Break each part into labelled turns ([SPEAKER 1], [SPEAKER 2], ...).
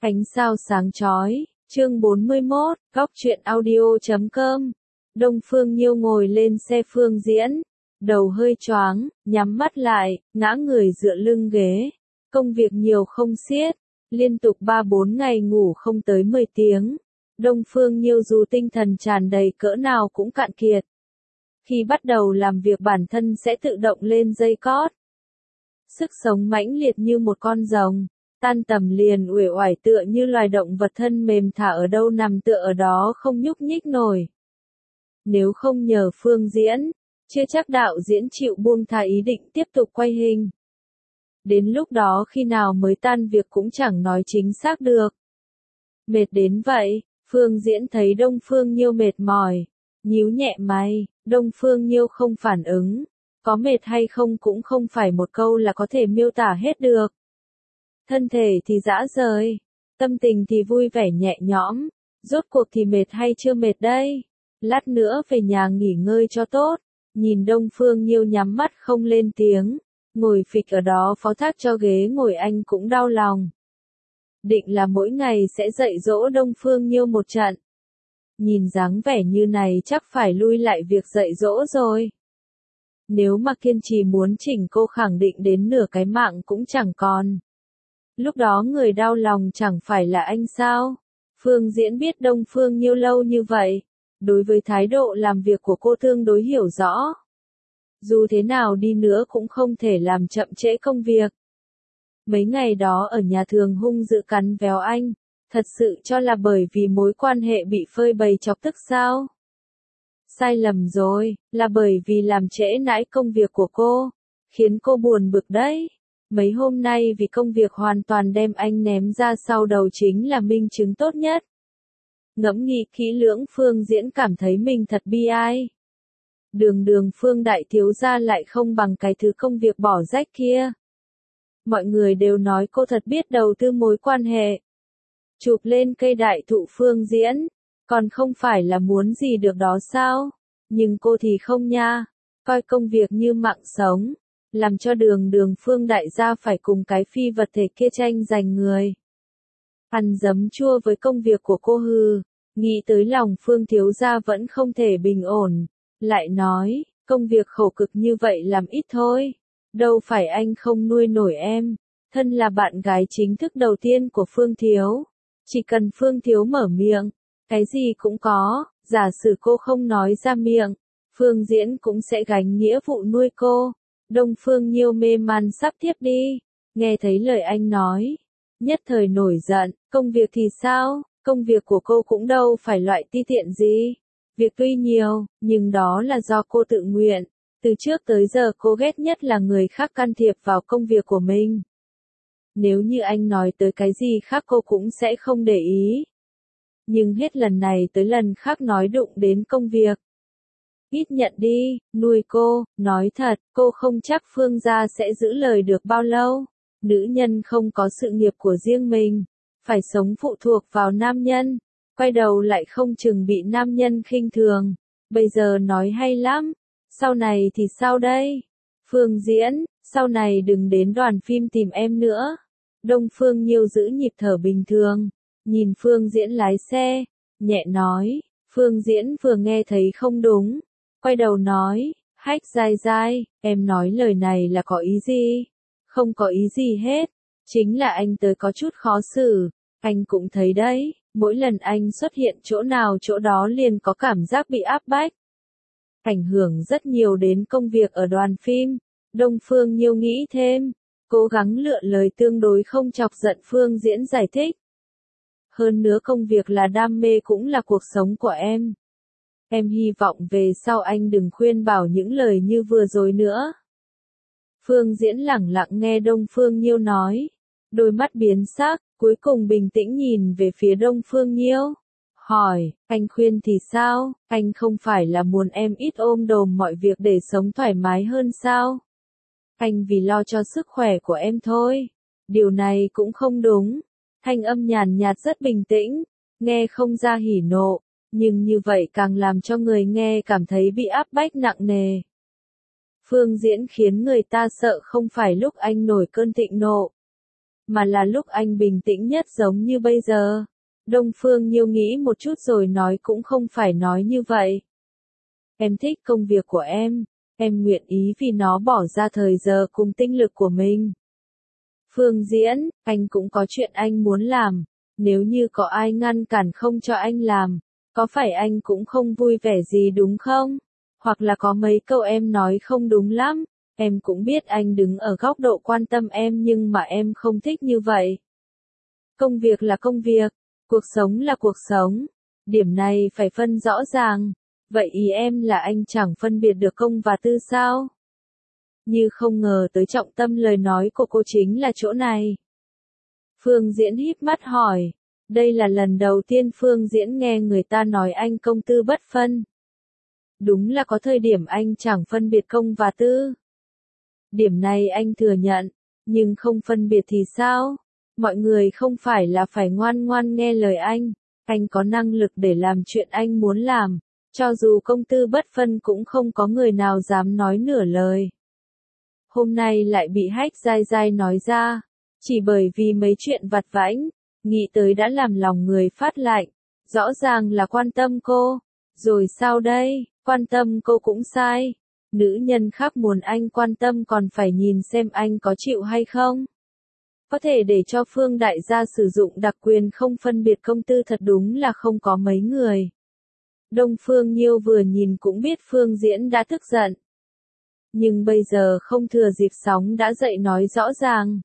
[SPEAKER 1] Ánh sao sáng chói, chương 41, góc truyện audio.com. Đông Phương Nhiêu ngồi lên xe Phương Diễn, đầu hơi choáng, nhắm mắt lại, ngã người dựa lưng ghế. Công việc nhiều không xiết, liên tục 3-4 ngày ngủ không tới 10 tiếng. Đông Phương Nhiêu dù tinh thần tràn đầy cỡ nào cũng cạn kiệt. Khi bắt đầu làm việc bản thân sẽ tự động lên dây cót. Sức sống mãnh liệt như một con rồng. Tan tầm liền uể oải tựa như loài động vật thân mềm thả ở đâu nằm tựa ở đó không nhúc nhích nổi. Nếu không nhờ Phương Diễn, chưa chắc đạo diễn chịu buông tha ý định tiếp tục quay hình. Đến lúc đó khi nào mới tan việc cũng chẳng nói chính xác được. Mệt đến vậy, Phương Diễn thấy Đông Phương Nhiêu mệt mỏi, nhíu nhẹ mày. Đông Phương Nhiêu không phản ứng, có mệt hay không cũng không phải một câu là có thể miêu tả hết được. Thân thể thì rã rời, tâm tình thì vui vẻ nhẹ nhõm, rốt cuộc thì mệt hay chưa mệt đây? Lát nữa về nhà nghỉ ngơi cho tốt. Nhìn Đông Phương Nhiêu nhắm mắt không lên tiếng, ngồi phịch ở đó phó thác cho ghế ngồi anh cũng đau lòng. Định là mỗi ngày sẽ dạy dỗ Đông Phương Nhiêu một trận. Nhìn dáng vẻ như này chắc phải lui lại việc dạy dỗ rồi. Nếu mà kiên trì muốn chỉnh cô khẳng định đến nửa cái mạng cũng chẳng còn. Lúc đó người đau lòng chẳng phải là anh sao? Phương Diễn biết Đông Phương Nhiêu lâu như vậy, đối với thái độ làm việc của cô tương đối hiểu rõ. Dù thế nào đi nữa cũng không thể làm chậm trễ công việc. Mấy ngày đó ở nhà thường hung dữ cắn véo anh, thật sự cho là bởi vì mối quan hệ bị phơi bày chọc tức sao? Sai lầm rồi, là bởi vì làm trễ nải công việc của cô, khiến cô buồn bực đấy. Mấy hôm nay vì công việc hoàn toàn đem anh ném ra sau đầu chính là minh chứng tốt nhất. Ngẫm nghĩ kỹ lưỡng Phương Diễn cảm thấy mình thật bi ai. Đường Phương đại thiếu gia lại không bằng cái thứ công việc bỏ rách kia. Mọi người đều nói cô thật biết đầu tư mối quan hệ. Chụp lên cây đại thụ Phương Diễn, còn không phải là muốn gì được đó sao? Nhưng cô thì không nha, coi công việc như mạng sống. Làm cho đường Phương đại gia phải cùng cái phi vật thể kia tranh giành người. Ăn giấm chua với công việc của cô hừ, nghĩ tới lòng Phương thiếu gia vẫn không thể bình ổn. Lại nói, công việc khổ cực như vậy làm ít thôi. Đâu phải anh không nuôi nổi em, thân là bạn gái chính thức đầu tiên của Phương thiếu. Chỉ cần Phương thiếu mở miệng, cái gì cũng có, giả sử cô không nói ra miệng, Phương Diễn cũng sẽ gánh nghĩa vụ nuôi cô. Đông Phương Nhiêu mê man sắp thiếp đi, nghe thấy lời anh nói, nhất thời nổi giận. Công việc thì sao? Công việc của cô cũng đâu phải loại ti tiện gì. Việc tuy nhiều, nhưng đó là do cô tự nguyện. Từ trước tới giờ cô ghét nhất là người khác can thiệp vào công việc của mình. Nếu như anh nói tới cái gì khác cô cũng sẽ không để ý. Nhưng hết lần này tới lần khác nói đụng đến công việc. Ít nhận đi, nuôi cô, nói thật, cô không chắc Phương gia sẽ giữ lời được bao lâu. Nữ nhân không có sự nghiệp của riêng mình, phải sống phụ thuộc vào nam nhân, quay đầu lại không chừng bị nam nhân khinh thường. Bây giờ nói hay lắm, sau này thì sao đây? Phương Diễn, sau này đừng đến đoàn phim tìm em nữa. Đông Phương Nhiêu giữ nhịp thở bình thường, nhìn Phương Diễn lái xe, nhẹ nói. Phương Diễn vừa nghe thấy không đúng, quay đầu nói, Hách dai dai, em nói lời này là có ý gì? Không có ý gì hết, chính là anh tới có chút khó xử, anh cũng thấy đấy, mỗi lần anh xuất hiện chỗ nào chỗ đó liền có cảm giác bị áp bách. Ảnh hưởng rất nhiều đến công việc ở đoàn phim. Đông Phương Nhiêu nghĩ thêm, cố gắng lựa lời tương đối không chọc giận Phương Diễn giải thích. Hơn nữa công việc là đam mê cũng là cuộc sống của em. Em hy vọng về sau anh đừng khuyên bảo những lời như vừa rồi nữa. Phương Diễn lẳng lặng nghe Đông Phương Nhiêu nói, đôi mắt biến sắc, cuối cùng bình tĩnh nhìn về phía Đông Phương Nhiêu. Hỏi, anh khuyên thì sao? Anh không phải là muốn em ít ôm đồm mọi việc để sống thoải mái hơn sao? Anh vì lo cho sức khỏe của em thôi. Điều này cũng không đúng. Thanh âm nhàn nhạt rất bình tĩnh, nghe không ra hỉ nộ, nhưng như vậy càng làm cho người nghe cảm thấy bị áp bách nặng nề. Phương Diễn khiến người ta sợ không phải lúc anh nổi cơn thịnh nộ. mà là lúc anh bình tĩnh nhất giống như bây giờ. Đông Phương Nhiêu nghĩ một chút rồi nói cũng không phải nói như vậy. Em thích công việc của em nguyện ý vì nó bỏ ra thời giờ cùng tinh lực của mình. Phương Diễn, anh cũng có chuyện anh muốn làm, nếu như có ai ngăn cản không cho anh làm, có phải anh cũng không vui vẻ gì đúng không? Hoặc là có mấy câu em nói không đúng lắm, em cũng biết anh đứng ở góc độ quan tâm em nhưng mà em không thích như vậy. Công việc là công việc, cuộc sống là cuộc sống, điểm này phải phân rõ ràng. Vậy ý em là anh chẳng phân biệt được công và tư sao? Như không ngờ tới trọng tâm lời nói của cô chính là chỗ này. Phương Diễn híp mắt hỏi. Đây là lần đầu tiên Phương Diễn nghe người ta nói anh công tư bất phân. Đúng là có thời điểm anh chẳng phân biệt công và tư. Điểm này anh thừa nhận, nhưng không phân biệt thì sao? Mọi người không phải là phải ngoan ngoan nghe lời anh có năng lực để làm chuyện anh muốn làm, cho dù công tư bất phân cũng không có người nào dám nói nửa lời. Hôm nay lại bị Hách Giai Giai nói ra, chỉ bởi vì mấy chuyện vặt vãnh, nghĩ tới đã làm lòng người phát lạnh, rõ ràng là quan tâm cô, rồi sao đây, quan tâm cô cũng sai, nữ nhân khác muốn anh quan tâm còn phải nhìn xem anh có chịu hay không. Có thể để cho Phương đại gia sử dụng đặc quyền không phân biệt công tư thật đúng là không có mấy người. Đông Phương Nhiêu vừa nhìn cũng biết Phương Diễn đã tức giận. Nhưng bây giờ không thừa dịp sóng đã dậy nói rõ ràng.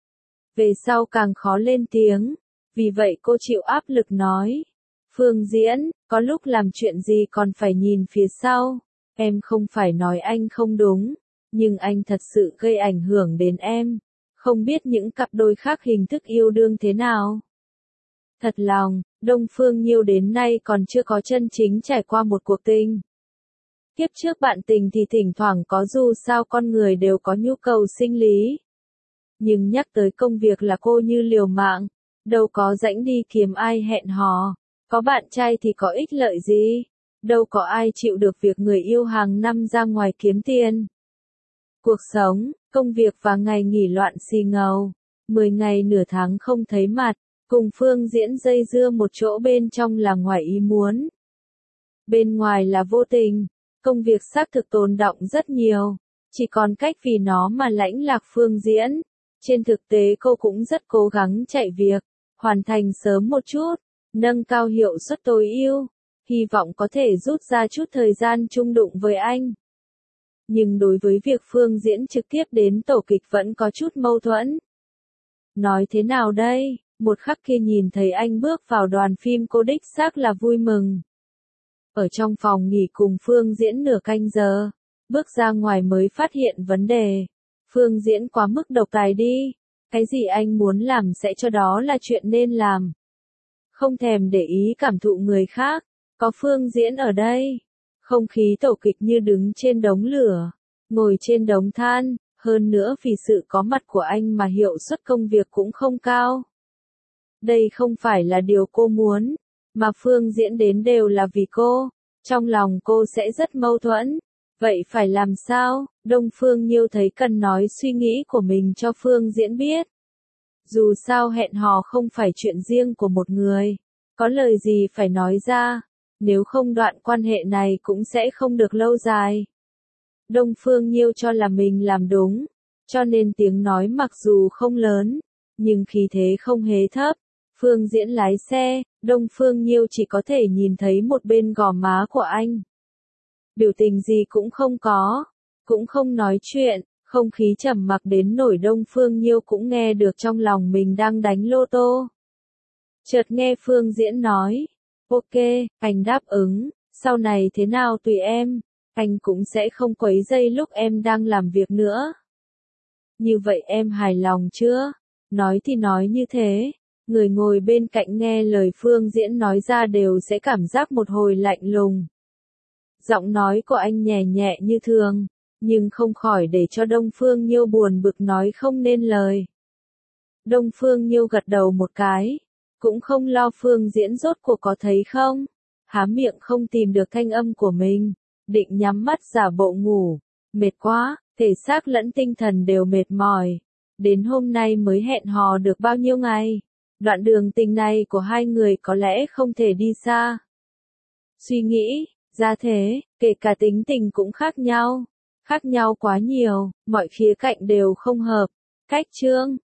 [SPEAKER 1] Về sau càng khó lên tiếng, vì vậy cô chịu áp lực nói. Phương Diễn, có lúc làm chuyện gì còn phải nhìn phía sau, em không phải nói anh không đúng, nhưng anh thật sự gây ảnh hưởng đến em, không biết những cặp đôi khác hình thức yêu đương thế nào. Thật lòng, Đông Phương Nhiêu đến nay còn chưa có chân chính trải qua một cuộc tình. Kiếp trước bạn tình thì thỉnh thoảng có dù sao con người đều có nhu cầu sinh lý. Nhưng nhắc tới công việc là cô như liều mạng, đâu có rảnh đi kiếm ai hẹn hò, có bạn trai thì có ích lợi gì, đâu có ai chịu được việc người yêu hàng năm ra ngoài kiếm tiền. Cuộc sống, công việc và ngày nghỉ loạn xì ngầu, 10 ngày nửa tháng không thấy mặt, cùng Phương Diễn dây dưa một chỗ bên trong là ngoài ý muốn. Bên ngoài là vô tình, công việc xác thực tồn đọng rất nhiều, chỉ còn cách vì nó mà lãnh lạc Phương Diễn. Trên thực tế cô cũng rất cố gắng chạy việc, hoàn thành sớm một chút, nâng cao hiệu suất tối ưu, hy vọng có thể rút ra chút thời gian chung đụng với anh. Nhưng đối với việc Phương Diễn trực tiếp đến tổ kịch vẫn có chút mâu thuẫn. Nói thế nào đây, một khắc kia nhìn thấy anh bước vào đoàn phim cô đích xác là vui mừng. Ở trong phòng nghỉ cùng Phương Diễn nửa canh giờ, bước ra ngoài mới phát hiện vấn đề. Phương Diễn quá mức độc tài đi, cái gì anh muốn làm sẽ cho đó là chuyện nên làm. Không thèm để ý cảm thụ người khác, có Phương Diễn ở đây. Không khí tổ kịch như đứng trên đống lửa, ngồi trên đống than, hơn nữa vì sự có mặt của anh mà hiệu suất công việc cũng không cao. Đây không phải là điều cô muốn, mà Phương Diễn đến đều là vì cô, trong lòng cô sẽ rất mâu thuẫn. Vậy phải làm sao? Đông Phương Nhiêu thấy cần nói suy nghĩ của mình cho Phương Diễn biết. Dù sao hẹn hò không phải chuyện riêng của một người, có lời gì phải nói ra, nếu không đoạn quan hệ này cũng sẽ không được lâu dài. Đông Phương Nhiêu cho là mình làm đúng, cho nên tiếng nói mặc dù không lớn, nhưng khí thế không hề thấp. Phương Diễn lái xe, Đông Phương Nhiêu chỉ có thể nhìn thấy một bên gò má của anh. Biểu tình gì cũng không có, cũng không nói chuyện, không khí trầm mặc đến nỗi Đông Phương Nhiêu cũng nghe được trong lòng mình đang đánh lô tô. Chợt nghe Phương Diễn nói, ok, anh đáp ứng, sau này thế nào tùy em, anh cũng sẽ không quấy rầy lúc em đang làm việc nữa. Như vậy em hài lòng chưa? Nói thì nói như thế, người ngồi bên cạnh nghe lời Phương Diễn nói ra đều sẽ cảm giác một hồi lạnh lùng. Giọng nói của anh nhẹ nhẹ như thường, nhưng không khỏi để cho Đông Phương Nhiêu buồn bực nói không nên lời. Đông Phương Nhiêu gật đầu một cái, cũng không lo Phương Diễn rốt cuộc có thấy không, há miệng không tìm được thanh âm của mình, định nhắm mắt giả bộ ngủ, mệt quá, thể xác lẫn tinh thần đều mệt mỏi. đến hôm nay mới hẹn hò được bao nhiêu ngày. Đoạn đường tình này của hai người có lẽ không thể đi xa. Suy nghĩ, ra thế, kể cả tính tình cũng khác nhau quá nhiều, mọi khía cạnh đều không hợp. Cách chương